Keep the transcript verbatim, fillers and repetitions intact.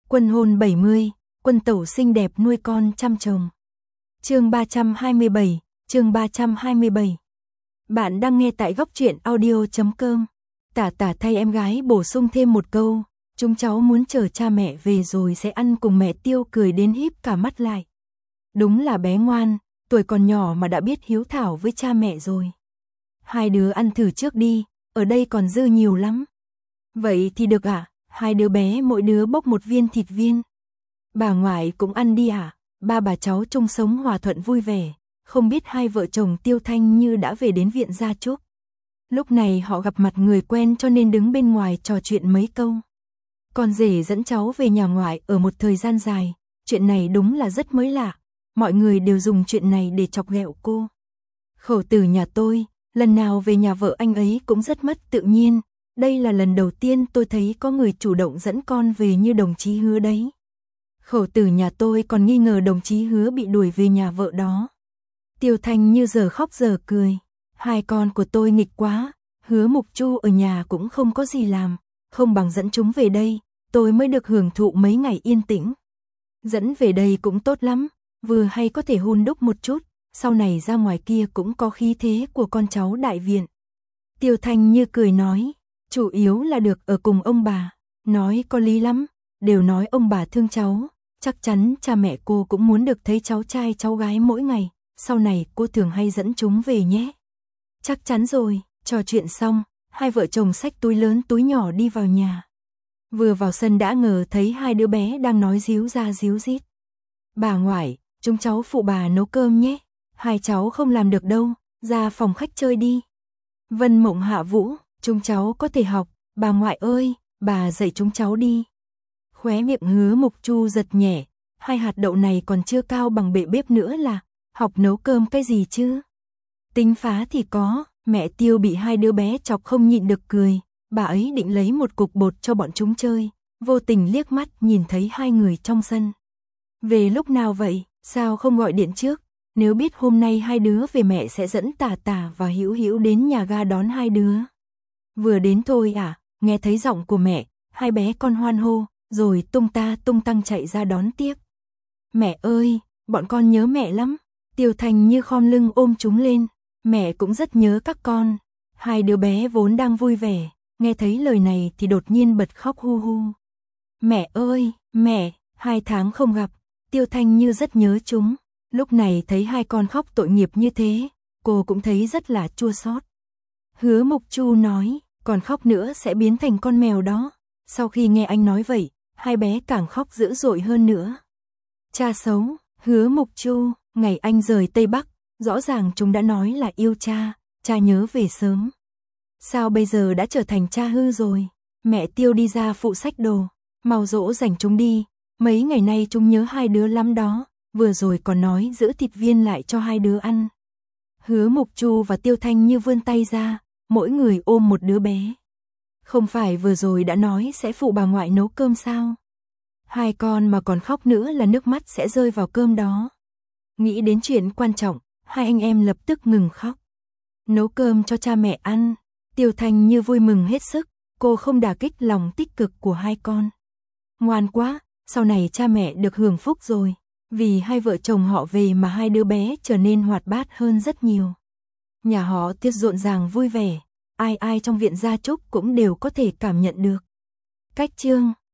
Quân hôn bảy mươi, quân tẩu xinh đẹp nuôi con chăm chồng. Chương ba trăm hai mươi bảy, chương ba trăm hai mươi bảy. Bạn đang nghe tại góc truyện audio chấm com. Tả tả thay em gái bổ sung thêm một câu, chúng cháu muốn chờ cha mẹ về rồi sẽ ăn cùng mẹ. Tiêu cười đến híp cả mắt lại. Đúng là bé ngoan, tuổi còn nhỏ mà đã biết hiếu thảo với cha mẹ rồi. Hai đứa ăn thử trước đi, ở đây còn dư nhiều lắm. Vậy thì được ạ, à? Hai đứa bé mỗi đứa bốc một viên thịt viên. Bà ngoại cũng ăn đi ạ. À? Ba bà cháu chung sống hòa thuận vui vẻ, không biết hai vợ chồng Tiêu Thanh Như đã về đến viện gia chúc. Lúc này họ gặp mặt người quen cho nên đứng bên ngoài trò chuyện mấy câu. Con rể dẫn cháu về nhà ngoại ở một thời gian dài, chuyện này đúng là rất mới lạ. Mọi người đều dùng chuyện này để chọc ghẹo cô. Khẩu tử nhà tôi, lần nào về nhà vợ anh ấy cũng rất mất tự nhiên. Đây là lần đầu tiên tôi thấy có người chủ động dẫn con về như đồng chí Hứa đấy. Khẩu tử nhà tôi còn nghi ngờ đồng chí Hứa bị đuổi về nhà vợ đó. Tiêu Thanh Như giờ khóc giờ cười. Hai con của tôi nghịch quá, Hứa Mục Chu ở nhà cũng không có gì làm, không bằng dẫn chúng về đây, tôi mới được hưởng thụ mấy ngày yên tĩnh. Dẫn về đây cũng tốt lắm, vừa hay có thể hun đúc một chút, sau này ra ngoài kia cũng có khí thế của con cháu đại viện. Tiêu Thanh Như cười nói, chủ yếu là được ở cùng ông bà, nói có lý lắm, đều nói ông bà thương cháu, chắc chắn cha mẹ cô cũng muốn được thấy cháu trai cháu gái mỗi ngày, sau này cô thường hay dẫn chúng về nhé. Chắc chắn rồi, trò chuyện xong, hai vợ chồng xách túi lớn túi nhỏ đi vào nhà. Vừa vào sân đã ngờ thấy hai đứa bé đang nói díu ra díu dít. Bà ngoại, chúng cháu phụ bà nấu cơm nhé, hai cháu không làm được đâu, ra phòng khách chơi đi. Vân Mộng Hạ Vũ, chúng cháu có thể học, bà ngoại ơi, bà dạy chúng cháu đi. Khóe miệng Hứa Mục Chu giật nhẹ, hai hạt đậu này còn chưa cao bằng bệ bếp nữa là, học nấu cơm cái gì chứ? Tính phá thì có, mẹ Tiêu bị hai đứa bé chọc không nhịn được cười, bà ấy định lấy một cục bột cho bọn chúng chơi, vô tình liếc mắt nhìn thấy hai người trong sân. Về lúc nào vậy, sao không gọi điện trước, nếu biết hôm nay hai đứa về mẹ sẽ dẫn Tả Tả và Hữu Hữu đến nhà ga đón hai đứa. Vừa đến thôi à, nghe thấy giọng của mẹ, hai bé con hoan hô, rồi tung ta tung tăng chạy ra đón tiếp. Mẹ ơi, bọn con nhớ mẹ lắm. Tiêu Thanh Như khom lưng ôm chúng lên, mẹ cũng rất nhớ các con. Hai đứa bé vốn đang vui vẻ, nghe thấy lời này thì đột nhiên bật khóc hu hu. Mẹ ơi, mẹ, hai tháng không gặp, Tiêu Thanh Như rất nhớ chúng. Lúc này thấy hai con khóc tội nghiệp như thế, cô cũng thấy rất là chua xót. Hứa Mục Chu nói, còn khóc nữa sẽ biến thành con mèo đó. Sau khi nghe anh nói vậy, hai bé càng khóc dữ dội hơn nữa. Cha xấu, Hứa Mục Chu, ngày anh rời Tây Bắc, rõ ràng chúng đã nói là yêu cha, cha nhớ về sớm. Sao bây giờ đã trở thành cha hư rồi? Mẹ Tiêu đi ra phụ xách đồ, mau dỗ dành chúng đi, mấy ngày nay chúng nhớ hai đứa lắm đó, vừa rồi còn nói giữ thịt viên lại cho hai đứa ăn. Hứa Mục Chu và Tiêu Thanh Như vươn tay ra, mỗi người ôm một đứa bé. Không phải vừa rồi đã nói sẽ phụ bà ngoại nấu cơm sao? Hai con mà còn khóc nữa là nước mắt sẽ rơi vào cơm đó. Nghĩ đến chuyện quan trọng, hai anh em lập tức ngừng khóc. Nấu cơm cho cha mẹ ăn, Tiêu Thanh Như vui mừng hết sức, cô không đả kích lòng tích cực của hai con. Ngoan quá, sau này cha mẹ được hưởng phúc rồi, vì hai vợ chồng họ về mà hai đứa bé trở nên hoạt bát hơn rất nhiều. Nhà họ Tiêu rộn ràng vui vẻ, ai ai trong viện gia chúc cũng đều có thể cảm nhận được. Cách chương